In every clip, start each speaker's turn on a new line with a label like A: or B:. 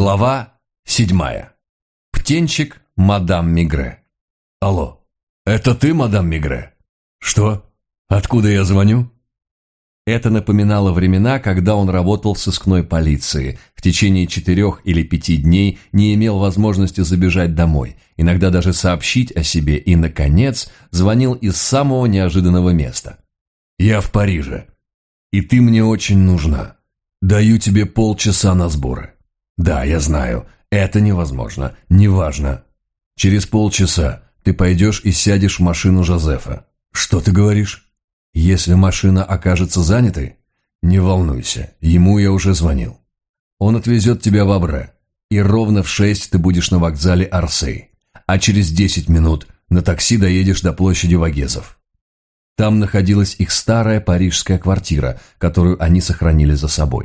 A: Глава 7. Птенчик мадам Мегрэ. Алло, это ты, мадам Мегрэ? Что? Откуда я звоню? Это напоминало времена, когда он работал в сыскной полиции, в течение 4 или 5 дней не имел возможности забежать домой, иногда даже сообщить о себе и, наконец, звонил из самого неожиданного места. «Я в Париже, и ты мне очень нужна. Даю тебе полчаса на сборы». «Да, я знаю, это невозможно, неважно. Через полчаса ты пойдешь и сядешь в машину Жозефа». «Что ты говоришь? Если машина окажется занятой, не волнуйся, ему я уже звонил. Он отвезет тебя в Абре, и ровно в 6 ты будешь на вокзале Арсей, а через 10 минут на такси доедешь до площади Вагезов». Там находилась их старая парижская квартира, которую они сохранили за собой.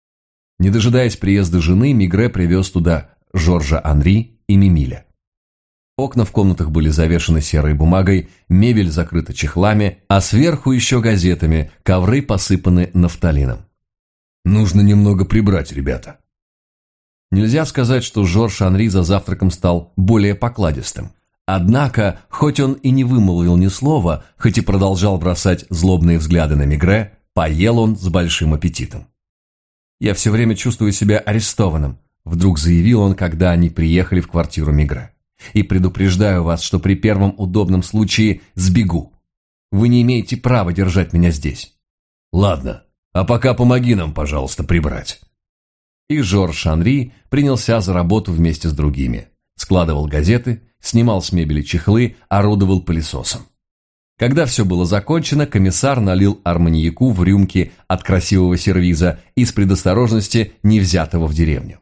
A: Не дожидаясь приезда жены, Мегрэ привез туда Жоржа Анри и Мимиля. Окна в комнатах были завешаны серой бумагой, мебель закрыта чехлами, а сверху еще газетами, ковры посыпаны нафталином. «Нужно немного прибрать, ребята». Нельзя сказать, что Жорж Анри за завтраком стал более покладистым. Однако, хоть он и не вымолвил ни слова, хоть и продолжал бросать злобные взгляды на Мегрэ, поел он с большим аппетитом. «Я все время чувствую себя арестованным», – вдруг заявил он, когда они приехали в квартиру Мегрэ. «И предупреждаю вас, что при первом удобном случае сбегу. Вы не имеете права держать меня здесь». «Ладно, а пока помоги нам, пожалуйста, прибрать». И Жорж Анри принялся за работу вместе с другими. Складывал газеты, снимал с мебели чехлы, орудовал пылесосом. Когда все было закончено, комиссар налил арманьяку в рюмки от красивого сервиза из предосторожности, не взятого в деревню.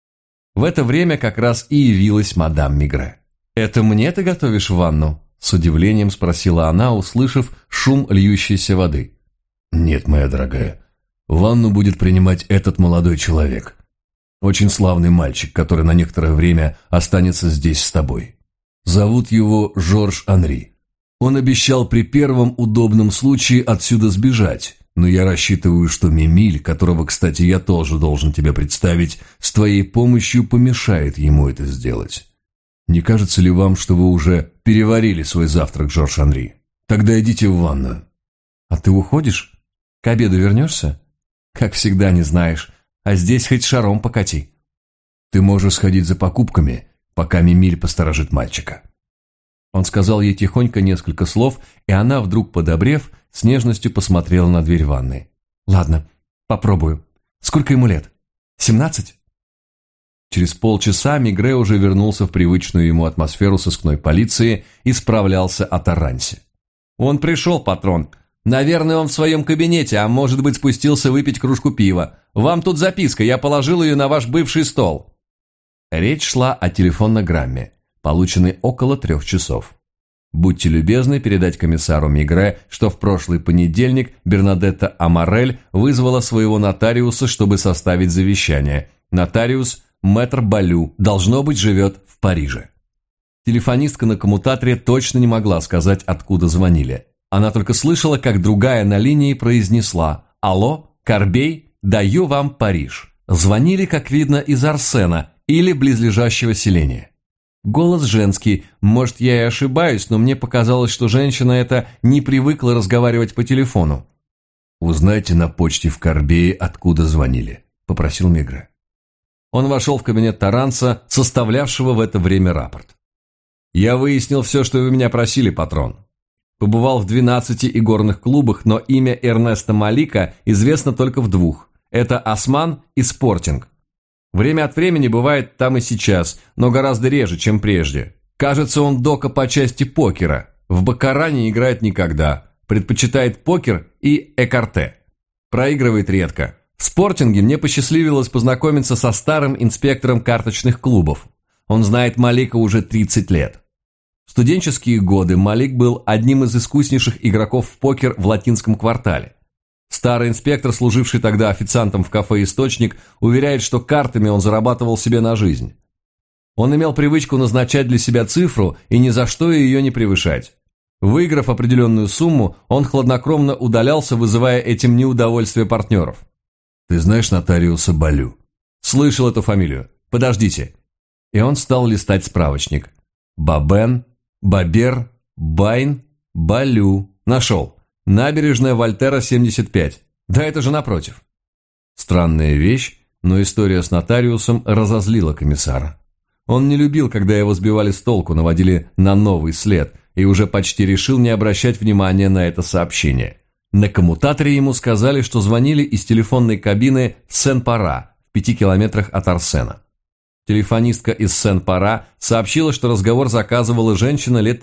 A: В это время как раз и явилась мадам Мегрэ. «Это мне ты готовишь ванну?» – с удивлением спросила она, услышав шум льющейся воды. «Нет, моя дорогая, ванну будет принимать этот молодой человек. Очень славный мальчик, который на некоторое время останется здесь с тобой. Зовут его Жорж Анри. Он обещал при первом удобном случае отсюда сбежать, но я рассчитываю, что Мимиль, которого, кстати, я тоже должен тебе представить, с твоей помощью помешает ему это сделать. Не кажется ли вам, что вы уже переварили свой завтрак, Жорж Анри? Тогда идите в ванную». «А ты уходишь? К обеду вернешься? Как всегда не знаешь, а здесь хоть шаром покати». «Ты можешь сходить за покупками, пока Мимиль посторожит мальчика». Он сказал ей тихонько несколько слов, и она, вдруг подобрев, с нежностью посмотрела на дверь ванной. «Ладно, попробую. Сколько ему лет? 17?» Через полчаса Мегрэ уже вернулся в привычную ему атмосферу сыскной полиции и справлялся о Тарансе. «Он пришел, патрон. Наверное, он в своем кабинете, а может быть, спустился выпить кружку пива. Вам тут записка, я положил ее на ваш бывший стол». Речь шла о телефонограмме, полученной около 3 часов. Будьте любезны передать комиссару Мегрэ, что в прошлый понедельник Бернадетта Амарель вызвала своего нотариуса, чтобы составить завещание. Нотариус Мэтр Балю, должно быть, живет в Париже. Телефонистка на коммутаторе точно не могла сказать, откуда звонили. Она только слышала, как другая на линии произнесла: «Алло, Корбей, даю вам Париж». Звонили, как видно, из Арсена или близлежащего селения. Голос женский, может, я и ошибаюсь, но мне показалось, что женщина эта не привыкла разговаривать по телефону. «Узнайте на почте в Корбее, откуда звонили», – попросил Мегрэ. Он вошел в кабинет Таранса, составлявшего в это время рапорт. «Я выяснил все, что вы меня просили, патрон. Побывал в 12 игорных клубах, но имя Эрнеста Малика известно только в 2. Это Осман и Спортинг. Время от времени бывает там и сейчас, но гораздо реже, чем прежде. Кажется, он дока по части покера. В баккара не играет никогда. Предпочитает покер и экарте. Проигрывает редко. В Спортинге мне посчастливилось познакомиться со старым инспектором карточных клубов. Он знает Малика уже 30 лет. В студенческие годы Малик был одним из искуснейших игроков в покер в латинском квартале. Старый инспектор, служивший тогда официантом в кафе «Источник», уверяет, что картами он зарабатывал себе на жизнь. Он имел привычку назначать для себя цифру и ни за что ее не превышать. Выиграв определенную сумму, он хладнокровно удалялся, вызывая этим неудовольствие партнеров. «Ты знаешь нотариуса Балю?» «Слышал эту фамилию. Подождите». И он стал листать справочник. Бабен, Бабер, Байн, Балю. Нашел. Набережная Вольтера, 75. Да это же напротив. Странная вещь, но история с нотариусом разозлила комиссара. Он не любил, когда его сбивали с толку, наводили на новый след, и уже почти решил не обращать внимания на это сообщение. На коммутаторе ему сказали, что звонили из телефонной кабины в Сен-Пара, в 5 километрах от Арсена. Телефонистка из Сен-Пара сообщила, что разговор заказывала женщина лет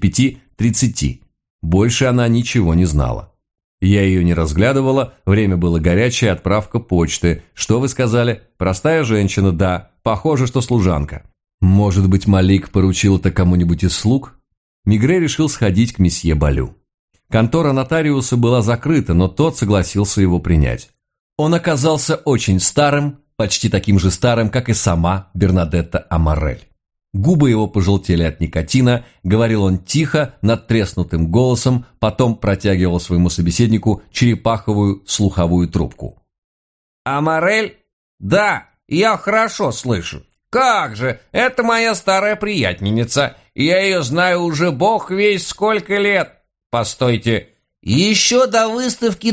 A: 35-30. Больше она ничего не знала. Я ее не разглядывала, время было горячее, отправка почты. Что вы сказали? Простая женщина, да. Похоже, что служанка. Может быть, Малик поручил это кому-нибудь из слуг? Мигре решил сходить к месье Балю. Контора нотариуса была закрыта, но тот согласился его принять. Он оказался очень старым, почти таким же старым, как и сама Бернадетта Амарель. Губы его пожелтели от никотина, говорил он тихо, надтреснутым голосом, потом протягивал своему собеседнику черепаховую слуховую трубку.
B: «Амарель? Да, я хорошо слышу. Как же, это моя старая приятельница. Я ее знаю уже бог весть сколько лет. Постойте, еще до выставки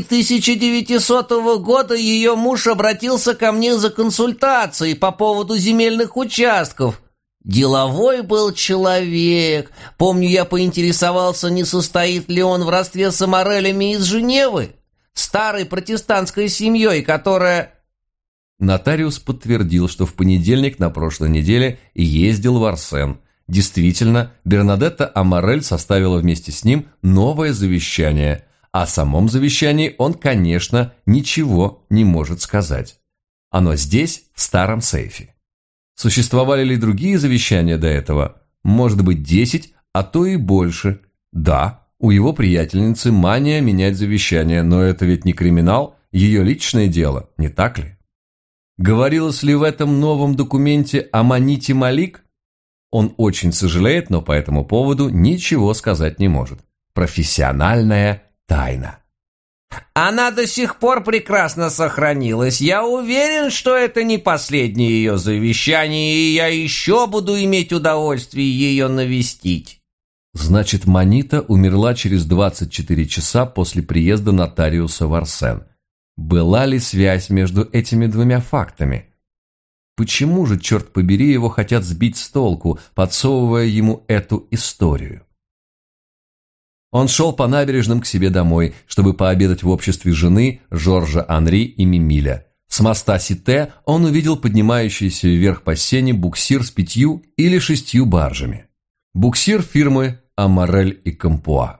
B: 1900 года ее муж обратился ко мне за консультацией по поводу земельных участков. Деловой был человек. Помню, я поинтересовался, не состоит ли он в родстве с Амарелями из Женевы, старой протестантской семьей, которая...
A: Нотариус подтвердил, что в понедельник на прошлой неделе ездил в Арсен. Действительно, Бернадетта Амарель составила вместе с ним новое завещание. О самом завещании он, конечно, ничего не может сказать. Оно здесь, в старом сейфе. Существовали ли другие завещания до этого? Может быть, 10, а то и больше. Да, у его приятельницы мания менять завещание, но это ведь не криминал, ее личное дело, не так ли? Говорилось ли в этом новом документе о Маните Малик? Он очень сожалеет, но по этому поводу ничего сказать не может. Профессиональная тайна.
B: Она до сих пор прекрасно сохранилась. Я уверен, что это не последнее ее завещание, и я еще буду иметь удовольствие ее навестить.
A: Значит, Манита умерла через 24 часа после приезда нотариуса в Арсен. Была ли связь между этими двумя фактами? Почему же, черт побери, его хотят сбить с толку, подсовывая ему эту историю? Он шел по набережным к себе домой, чтобы пообедать в обществе жены, Жоржа Анри и Мимиля. С моста Сите он увидел поднимающийся вверх по Сене буксир с 5 или 6 баржами. Буксир фирмы «Амарель и Кампуа».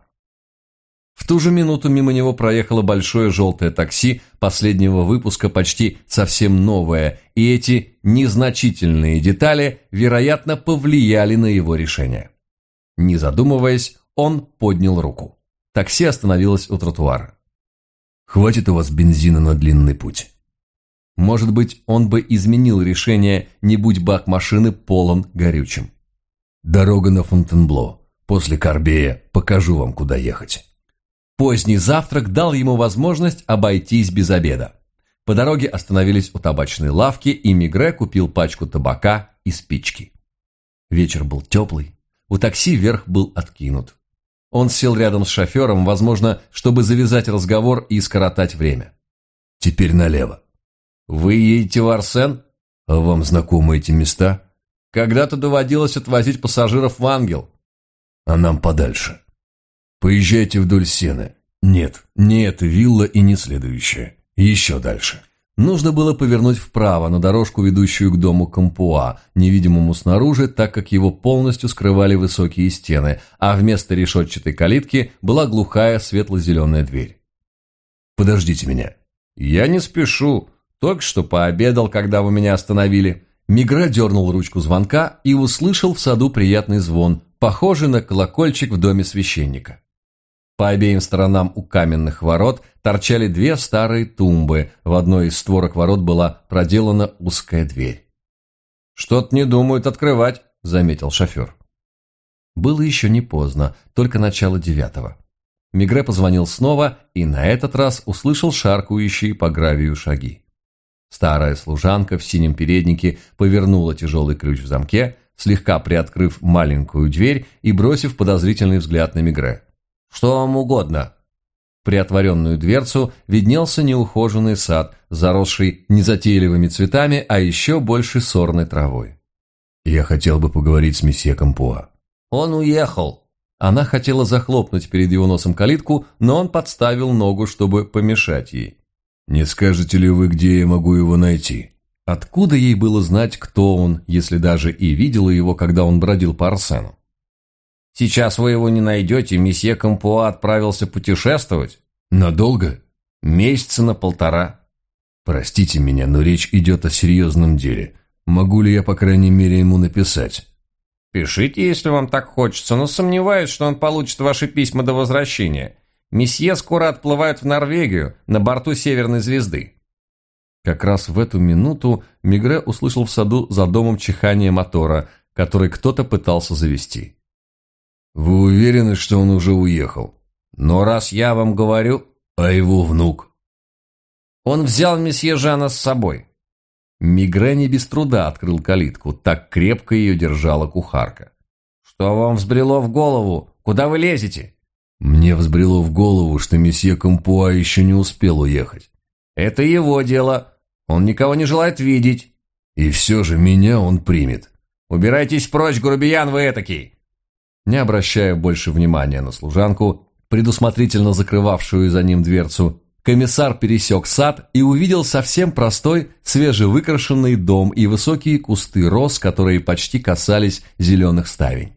A: В ту же минуту мимо него проехало большое желтое такси последнего выпуска, почти совсем новое, и эти незначительные детали, вероятно, повлияли на его решение. Не задумываясь, он поднял руку. Такси остановилось у тротуара. «Хватит у вас бензина на длинный путь». Может быть, он бы изменил решение, не будь бак машины полон горючим. «Дорога на Фонтенбло. После Корбея покажу вам, куда ехать». Поздний завтрак дал ему возможность обойтись без обеда. По дороге остановились у табачной лавки, и Мигре купил пачку табака и спички. Вечер был теплый, у такси верх был откинут. Он сел рядом с шофером, возможно, чтобы завязать разговор и скоротать время. «Теперь налево». «Вы едете в Арсен? А вам знакомы эти места? Когда-то доводилось отвозить пассажиров в Ангел. А нам подальше. Поезжайте вдоль Сены. Нет, не эта вилла и не следующая. Еще дальше». Нужно было повернуть вправо на дорожку, ведущую к дому Кампуа, невидимому снаружи, так как его полностью скрывали высокие стены, а вместо решетчатой калитки была глухая светло-зеленая дверь. «Подождите меня». «Я не спешу. Только что пообедал, когда вы меня остановили». Мигре дернул ручку звонка и услышал в саду приятный звон, похожий на колокольчик в доме священника. По обеим сторонам у каменных ворот торчали 2 старые тумбы, в одной из створок ворот была проделана узкая дверь. «Что-то не думают открывать», — заметил шофер. Было еще не поздно, только начало 9. Мигре позвонил снова и на этот раз услышал шаркающие по гравию шаги. Старая служанка в синем переднике повернула тяжелый ключ в замке, слегка приоткрыв маленькую дверь и бросив подозрительный взгляд на Мегре.
B: «Что вам угодно?»
A: Приотворенную дверцу виднелся неухоженный сад, заросший незатейливыми цветами, а еще больше сорной травой. «Я хотел бы поговорить с месье Кампуа».
B: «Он уехал».
A: Она хотела захлопнуть перед его носом калитку, но он подставил ногу, чтобы помешать ей. «Не скажете ли вы, где я могу его найти?» Откуда ей было знать, кто он, если даже и видела его, когда он бродил по Арсену?
B: «Сейчас вы его не найдете, месье Кампуа отправился путешествовать».
A: «Надолго?»
B: «Месяца на 1,5».
A: «Простите меня, но речь идет о серьезном деле. Могу ли я, по крайней мере, ему написать?»
B: «Пишите, если вам так хочется, но сомневаюсь, что он получит ваши письма до возвращения. Месье скоро отплывает в Норвегию на борту Северной звезды».
A: Как раз в эту минуту Мегре услышал в саду за домом чихание мотора, который кто-то пытался завести. «Вы уверены, что он уже уехал?»
B: «Но раз я вам говорю...»
A: «А его внук?»
B: «Он взял месье Жана с собой».
A: Мегре не без труда открыл калитку, так крепко ее держала кухарка.
B: «Что вам взбрело в голову? Куда вы лезете?»
A: «Мне взбрело в голову, что месье Кампуа еще не успел уехать».
B: «Это его дело. Он никого не желает видеть».
A: «И все же меня он примет».
B: «Убирайтесь прочь, грубиян вы этакий!»
A: Не обращая больше внимания на служанку, предусмотрительно закрывавшую за ним дверцу, комиссар пересек сад и увидел совсем простой, свежевыкрашенный дом и высокие кусты роз, которые почти касались зеленых ставень.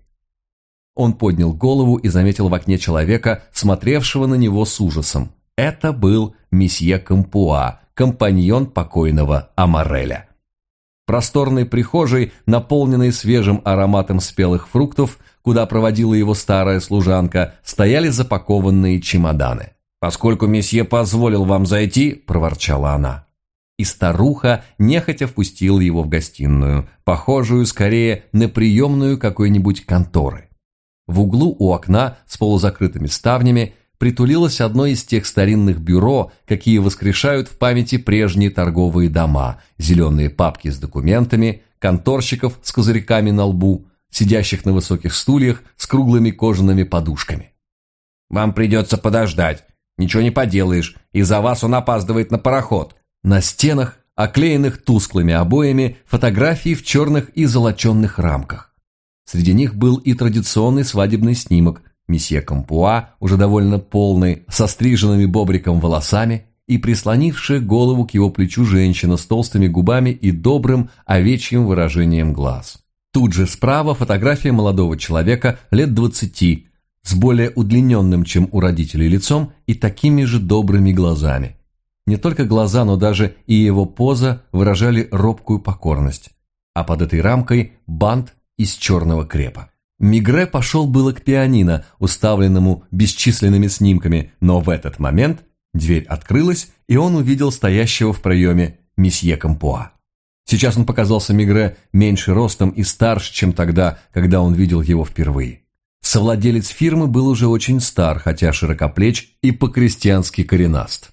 A: Он поднял голову и заметил в окне человека, смотревшего на него с ужасом. Это был месье Кампуа, компаньон покойного Амареля. В просторной прихожей, наполненной свежим ароматом спелых фруктов, куда проводила его старая служанка, стояли запакованные чемоданы.
B: «Поскольку месье позволил вам зайти», –
A: проворчала она. И старуха нехотя впустила его в гостиную, похожую скорее на приемную какой-нибудь конторы. В углу у окна с полузакрытыми ставнями притулилось одно из тех старинных бюро, какие воскрешают в памяти прежние торговые дома, зеленые папки с документами, конторщиков с козырьками на лбу, сидящих на высоких стульях с круглыми кожаными подушками.
B: «Вам придется подождать. Ничего не поделаешь, из-за вас он опаздывает на пароход».
A: На стенах, оклеенных тусклыми обоями, фотографии в черных и золоченных рамках. Среди них был и традиционный свадебный снимок месье Кампуа, уже довольно полный, со стриженными бобриком волосами, и прислонившая голову к его плечу женщина с толстыми губами и добрым овечьим выражением глаз. Тут же справа фотография молодого человека лет 20, с более удлиненным, чем у родителей, лицом и такими же добрыми глазами. Не только глаза, но даже и его поза выражали робкую покорность, а под этой рамкой бант из черного крепа. Мегре пошел было к пианино, уставленному бесчисленными снимками, но в этот момент дверь открылась, и он увидел стоящего в проеме месье Кампуа. Сейчас он показался Мегре меньше ростом и старше, чем тогда, когда он видел его впервые. Совладелец фирмы был уже очень стар, хотя широкоплеч и по-крестьянски коренаст.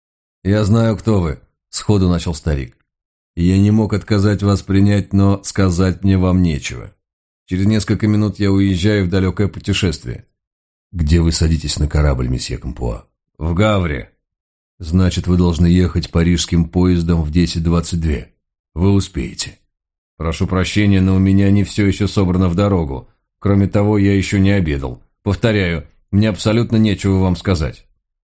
A: «Я знаю, кто вы», — сходу начал старик. «Я не мог отказать вас принять, но сказать мне вам нечего. Через несколько минут я уезжаю в далекое путешествие». «Где вы садитесь на корабль, месье Кампуа?»
B: «В Гавре».
A: «Значит, вы должны ехать парижским поездом в 10:22. Вы успеете».
B: «Прошу прощения, но у меня не все еще собрано в дорогу. Кроме того, я еще не обедал. Повторяю, мне абсолютно нечего вам сказать».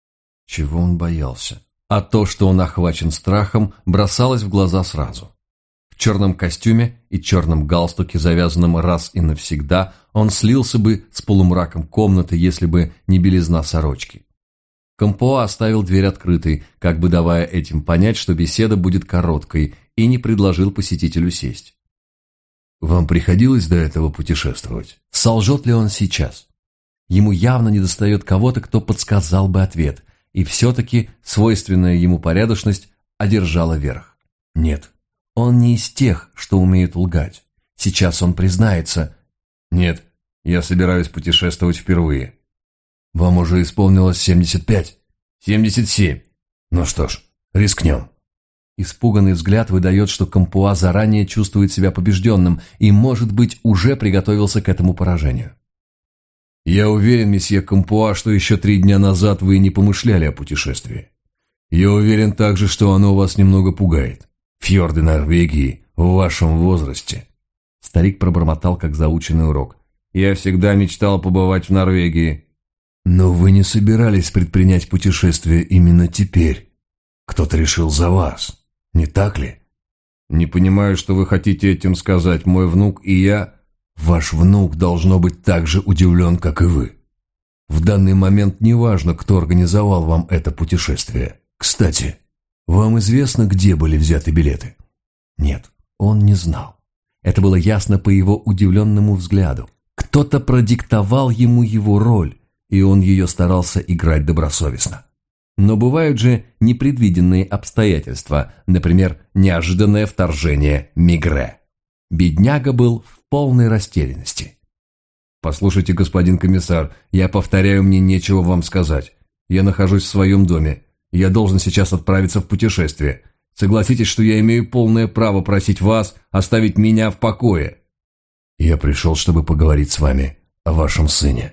A: Чего он боялся? А то, что он охвачен страхом, бросалось в глаза сразу. В черном костюме и черном галстуке, завязанном раз и навсегда, он слился бы с полумраком комнаты, если бы не белизна сорочки. Кампуа оставил дверь открытой, как бы давая этим понять, что беседа будет короткой, и не предложил посетителю сесть. «Вам приходилось до этого путешествовать? Солжет ли он сейчас?» Ему явно недостает кого-то, кто подсказал бы ответ, и все-таки свойственная ему порядочность одержала верх. Нет, он не из тех, что умеют лгать. Сейчас он признается.
B: «Нет, я собираюсь путешествовать впервые».
A: «Вам уже исполнилось 75?»
B: 77.
A: «Ну что ж, рискнем». Испуганный взгляд выдает, что Кампуа заранее чувствует себя побежденным и, может быть, уже приготовился к этому поражению. «Я уверен, месье Кампуа, что еще 3 дня назад вы не помышляли о путешествии. Я уверен также, что оно вас немного пугает. Фьорды Норвегии в вашем возрасте». Старик пробормотал, как заученный урок. «Я всегда мечтал побывать в Норвегии». «Но вы не собирались предпринять путешествие именно теперь. Кто-то решил за вас, не так ли?» «Не понимаю, что вы хотите этим сказать. Мой внук и я...» «Ваш внук должно быть так же удивлен, как и вы. В данный момент не важно, кто организовал вам это путешествие. Кстати, вам известно, где были взяты билеты?» Нет, он не знал. Это было ясно по его удивленному взгляду. Кто-то продиктовал ему его роль, и он ее старался играть добросовестно. Но бывают же непредвиденные обстоятельства, например, неожиданное вторжение Мигре. Бедняга был в полной растерянности. «Послушайте, господин комиссар, я повторяю, мне нечего вам сказать. Я нахожусь в своем доме. Я должен сейчас отправиться в путешествие. Согласитесь, что я имею полное право просить вас оставить меня в покое». «Я пришел, чтобы поговорить с вами о вашем сыне».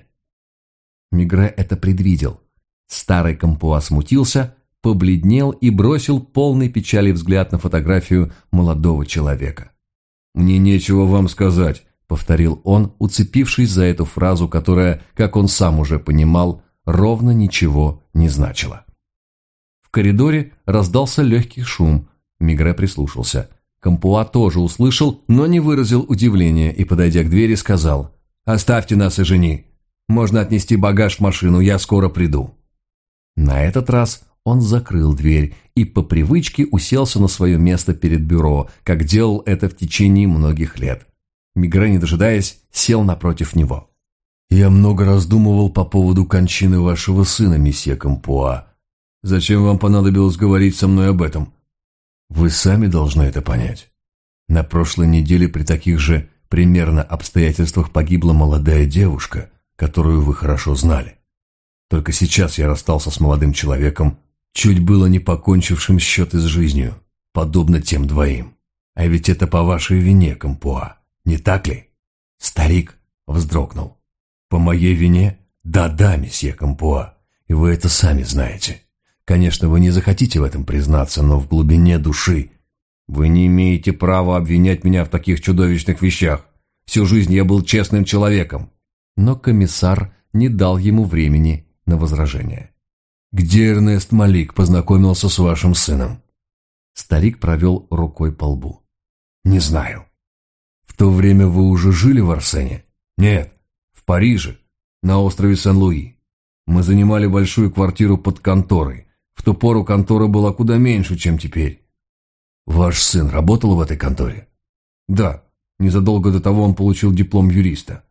A: Мигре это предвидел. Старый Кампуа смутился, побледнел и бросил полный печали взгляд на фотографию молодого человека. «Мне нечего вам сказать», — повторил он, уцепившись за эту фразу, которая, как он сам уже понимал, ровно ничего не значила. В коридоре раздался легкий шум. Мигре прислушался. Кампуа тоже услышал, но не выразил удивления и, подойдя к двери, сказал: «Оставьте нас и жени. Можно отнести багаж в машину, я скоро приду». На этот раз он закрыл дверь и по привычке уселся на свое место перед бюро, как делал это в течение многих лет. Мигре, не дожидаясь, сел напротив него. «Я много раздумывал по поводу кончины вашего сына, месье Кампуа. Зачем вам понадобилось говорить со мной об этом? Вы сами должны это понять. На прошлой неделе при таких же примерно обстоятельствах погибла молодая девушка, которую вы хорошо знали. Только сейчас я расстался с молодым человеком, чуть было не покончившим счеты с жизнью, подобно тем двоим. А ведь это по вашей вине, Кампуа, не так ли?» Старик вздрогнул. «По моей вине? Да-да, месье Кампуа, и вы это сами знаете. Конечно, вы не захотите в этом признаться, но в глубине души...» «Вы не имеете права обвинять меня в таких чудовищных вещах. Всю жизнь я был честным человеком». Но комиссар не дал ему времени на возражение. «Где Эрнест Малик познакомился с вашим сыном?» Старик провел рукой по лбу. «Не знаю». «В то время вы уже жили в Арсене?» «Нет, в Париже, на острове Сен-Луи. Мы занимали большую квартиру под конторой. В ту пору контора была куда меньше, чем теперь». «Ваш сын работал в этой конторе?» «Да, незадолго до того он получил диплом юриста».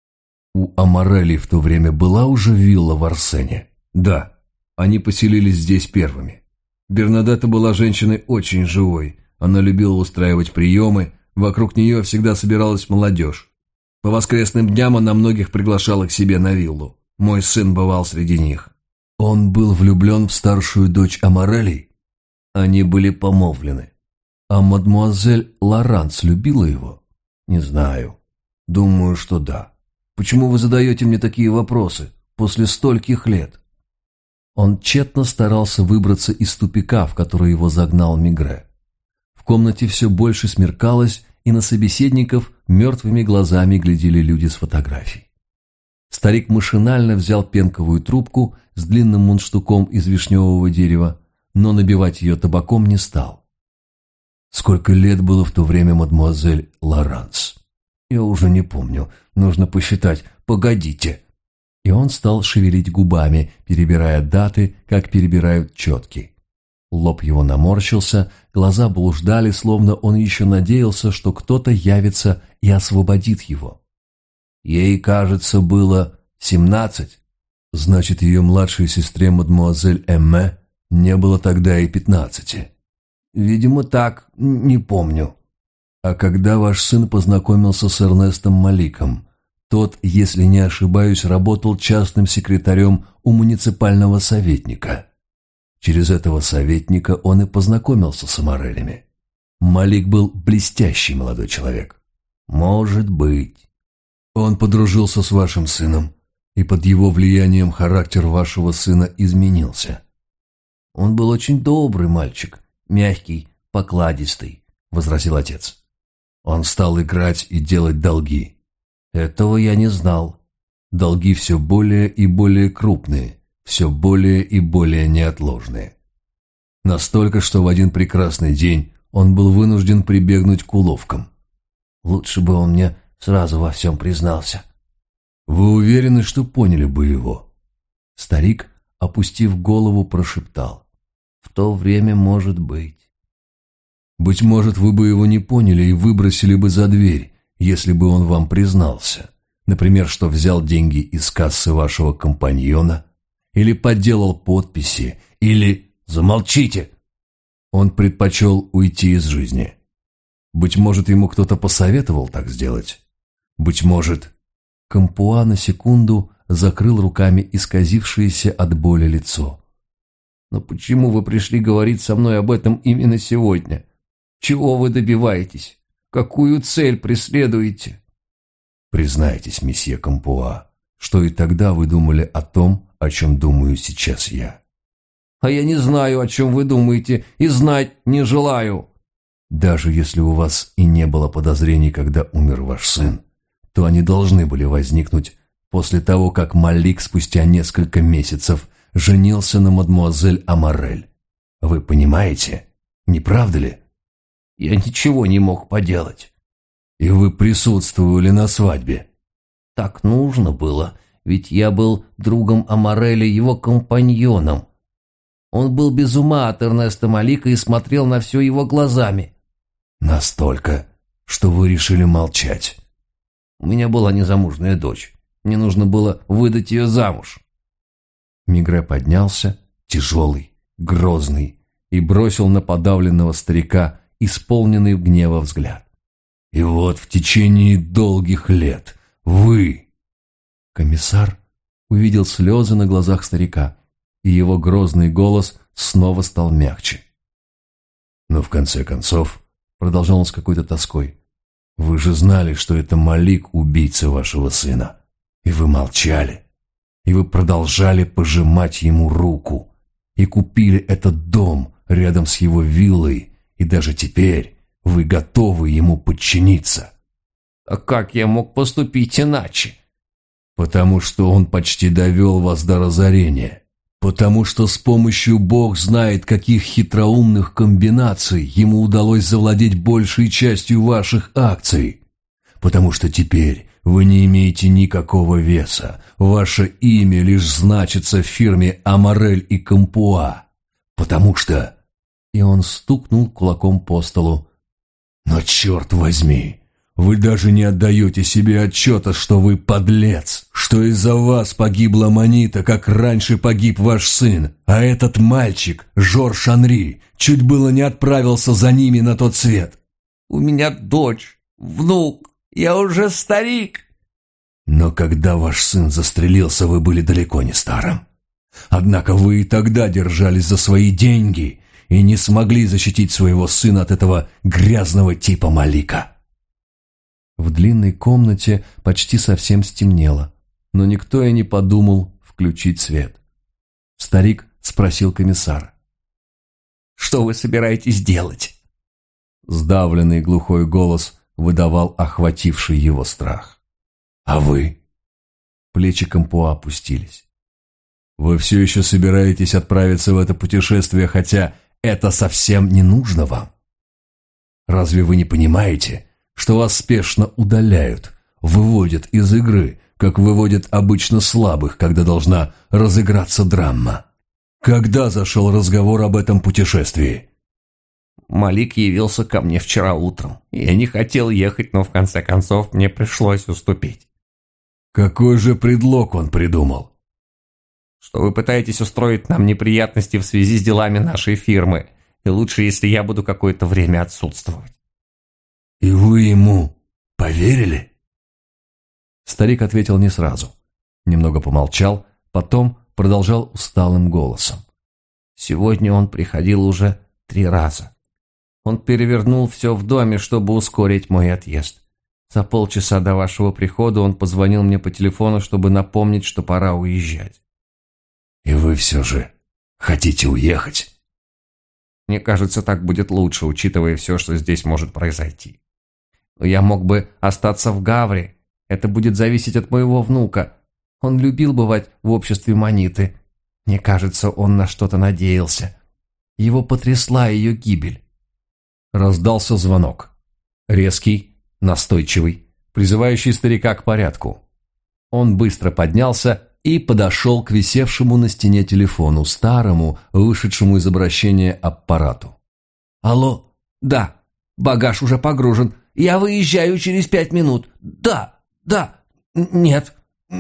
A: «У Амарелли в то время была уже вилла в Арсене?» «Да, они поселились здесь первыми. Бернадетта была женщиной очень живой. Она любила устраивать приемы, вокруг нее всегда собиралась молодежь. По воскресным дням она многих приглашала к себе на виллу. Мой сын бывал среди них». «Он был влюблен в старшую дочь Амарелли?» «Они были помолвлены». «А мадмуазель Лоранс любила его?» «Не знаю. Думаю, что да. Почему вы задаете мне такие вопросы после стольких лет?» Он тщетно старался выбраться из тупика, в который его загнал Мигре. В комнате все больше смеркалось, и на собеседников мертвыми глазами глядели люди с фотографий. Старик машинально взял пенковую трубку с длинным мундштуком из вишневого дерева, но набивать ее табаком не стал. «Сколько лет было в то время мадемуазель Лоранс?» «Я уже не помню. Нужно посчитать. Погодите». И он стал шевелить губами, перебирая даты, как перебирают четки. Лоб его наморщился, глаза блуждали, словно он еще надеялся, что кто-то явится и освободит его. «Ей, кажется, было 17. Значит, ее младшей сестре мадемуазель Эмме не было тогда и 15. «Видимо, так. Не помню». «А когда ваш сын познакомился с Эрнестом Маликом, тот, если не ошибаюсь, работал частным секретарем у муниципального советника?» Через этого советника он и познакомился с Амарелями. Малик был блестящий молодой человек. Может быть. Он подружился с вашим сыном, и под его влиянием характер вашего сына изменился. Он был очень добрый мальчик, мягкий, покладистый, возразил отец. Он стал играть и делать долги. Этого я не знал. Долги все более и более крупные, все более и более неотложные. Настолько, что в один прекрасный день он был вынужден прибегнуть к уловкам. Лучше бы он мне сразу во всем признался. Вы уверены, что поняли бы его? Старик, опустив голову, прошептал. В то время, может быть. Быть может, вы бы его не поняли и выбросили бы за дверь, если бы он вам признался. Например, что взял деньги из кассы вашего компаньона, или подделал подписи, или... Замолчите! Он предпочел уйти из жизни. Быть может, ему кто-то посоветовал так сделать. Быть может... Кампуа на секунду закрыл руками исказившееся от боли лицо. «Но почему вы пришли говорить со мной об этом именно сегодня? Чего вы добиваетесь? Какую цель преследуете?» «Признайтесь, месье Кампуа, что и тогда вы думали о том, о чем думаю сейчас я». «А я не знаю, о чем вы думаете, и знать не желаю». «Даже если у вас и не было подозрений, когда умер ваш сын, то они должны были возникнуть после того, как Малик спустя несколько месяцев женился на мадмуазель Амарель. Вы понимаете, не правда ли?» «Я ничего не мог поделать». «И вы присутствовали на свадьбе?» «Так нужно было, ведь я был другом Амареля, его компаньоном. Он был без ума от Эрнеста Малика и смотрел на все его глазами». «Настолько, что вы решили молчать?» «У меня была незамужняя дочь. Мне нужно было выдать ее замуж». Мигре поднялся, тяжелый, грозный, и бросил на подавленного старика исполненный гнева взгляд. «И вот в течение долгих лет вы...» Комиссар увидел слезы на глазах старика, и его грозный голос снова стал мягче. «Но в конце концов, — продолжал он с какой-то тоской, — вы же знали, что это Малик убийца вашего сына, и вы молчали, и вы продолжали пожимать ему руку, и купили этот дом рядом с его виллой, и даже теперь вы готовы ему подчиниться». «А как я мог поступить иначе?» «Потому что он почти довел вас до разорения. Потому что с помощью бог знает каких хитроумных комбинаций ему удалось завладеть большей частью ваших акций. Потому что теперь вы не имеете никакого веса. Ваше имя лишь значится в фирме Амарель и Кампуа. Потому что...» И он стукнул кулаком по столу. «Но черт возьми, вы даже не отдаете себе отчета, что вы подлец, что из-за вас погибла Манита, как раньше погиб ваш сын, а этот мальчик, Жорж Анри, чуть было не отправился за ними на тот свет». «У меня дочь, внук, я уже старик». «Но когда ваш сын застрелился, вы были далеко не старым. Однако вы и тогда держались за свои деньги и не смогли защитить своего сына от этого грязного типа Малика». В длинной комнате почти совсем стемнело, но никто и не подумал включить свет. Старик спросил комиссара. «Что вы собираетесь делать?» Сдавленный глухой голос выдавал охвативший его страх. «А вы?» Плечи Кампуа опустились. «Вы все еще собираетесь отправиться в это путешествие, хотя это совсем не нужно вам? Разве вы не понимаете, что вас спешно удаляют, выводят из игры, как выводят обычно слабых, когда должна разыграться драма? Когда зашел разговор об этом путешествии?»
B: «Малик явился ко мне вчера утром. Я не хотел ехать, но в конце концов мне пришлось уступить».
A: «Какой же предлог он придумал?»
B: «Что вы пытаетесь устроить нам неприятности в связи с делами нашей фирмы, и лучше, если я буду какое-то время отсутствовать».
A: «И вы ему поверили?» Старик ответил не сразу. Немного помолчал, потом продолжал усталым голосом.
B: Сегодня он приходил уже 3 раза. Он перевернул все в доме, чтобы ускорить мой отъезд. За полчаса до вашего прихода он позвонил мне по телефону, чтобы напомнить, что пора уезжать.
A: И вы все же хотите уехать?
B: Мне кажется, так будет лучше, учитывая все, что здесь может произойти. Но я мог бы остаться в Гавре. Это будет зависеть от моего внука. Он любил бывать в обществе Маниты. Мне кажется, он на что-то надеялся. Его потрясла ее гибель.
A: Раздался звонок. Резкий, настойчивый, призывающий старика к порядку. Он быстро поднялся и подошел к висевшему на стене телефону, старому, вышедшему из обращения аппарату.
B: «Алло? Да, багаж уже погружен. Я выезжаю через 5 минут. Да. Нет,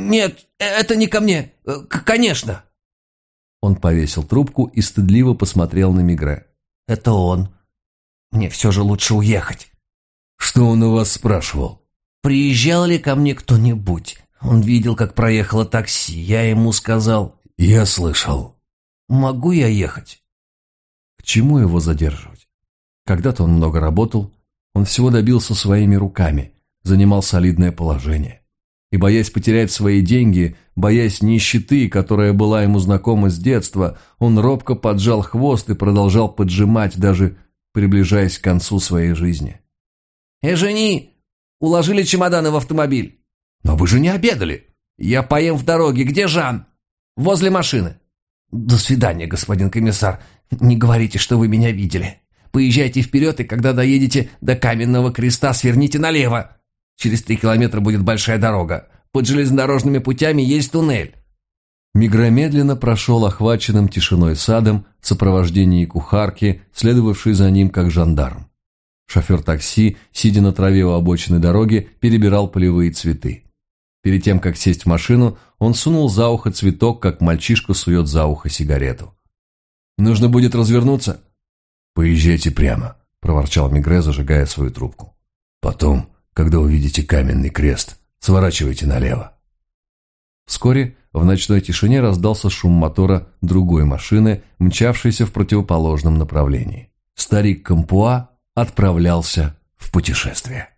B: это не ко мне. Конечно».
A: Он повесил трубку и стыдливо посмотрел на Мигре.
B: «Это он. Мне все же лучше уехать».
A: «Что он у вас спрашивал?»
B: «Приезжал ли ко мне кто-нибудь? Он видел, как проехало такси. Я ему сказал...»
A: «Я слышал».
B: «Могу я ехать?»
A: К чему его задерживать? Когда-то он много работал, он всего добился своими руками, занимал солидное положение. И, боясь потерять свои деньги, боясь нищеты, которая была ему знакома с детства, он робко поджал хвост и продолжал поджимать, даже приближаясь к концу своей жизни.
B: «Жени, уложили чемоданы в автомобиль». «Но вы же не обедали». «Я поем в дороге. Где Жан?» «Возле машины». «До свидания, господин комиссар. Не говорите, что вы меня видели. Поезжайте вперед, и когда доедете до Каменного Креста, сверните налево. Через 3 километра будет большая дорога. Под железнодорожными путями есть туннель».
A: Мигре медленно прошел охваченным тишиной садом в сопровождении кухарки, следовавшей за ним как жандарм. Шофер такси, сидя на траве у обочины дороги, перебирал полевые цветы. Перед тем, как сесть в машину, он сунул за ухо цветок, как мальчишка сует за ухо сигарету. «Нужно будет развернуться?» «Поезжайте прямо», — проворчал Мигре, зажигая свою трубку. «Потом, когда увидите Каменный Крест, сворачивайте налево». Вскоре в ночной тишине раздался шум мотора другой машины, мчавшейся в противоположном направлении. Старик Кампуа отправлялся в путешествие.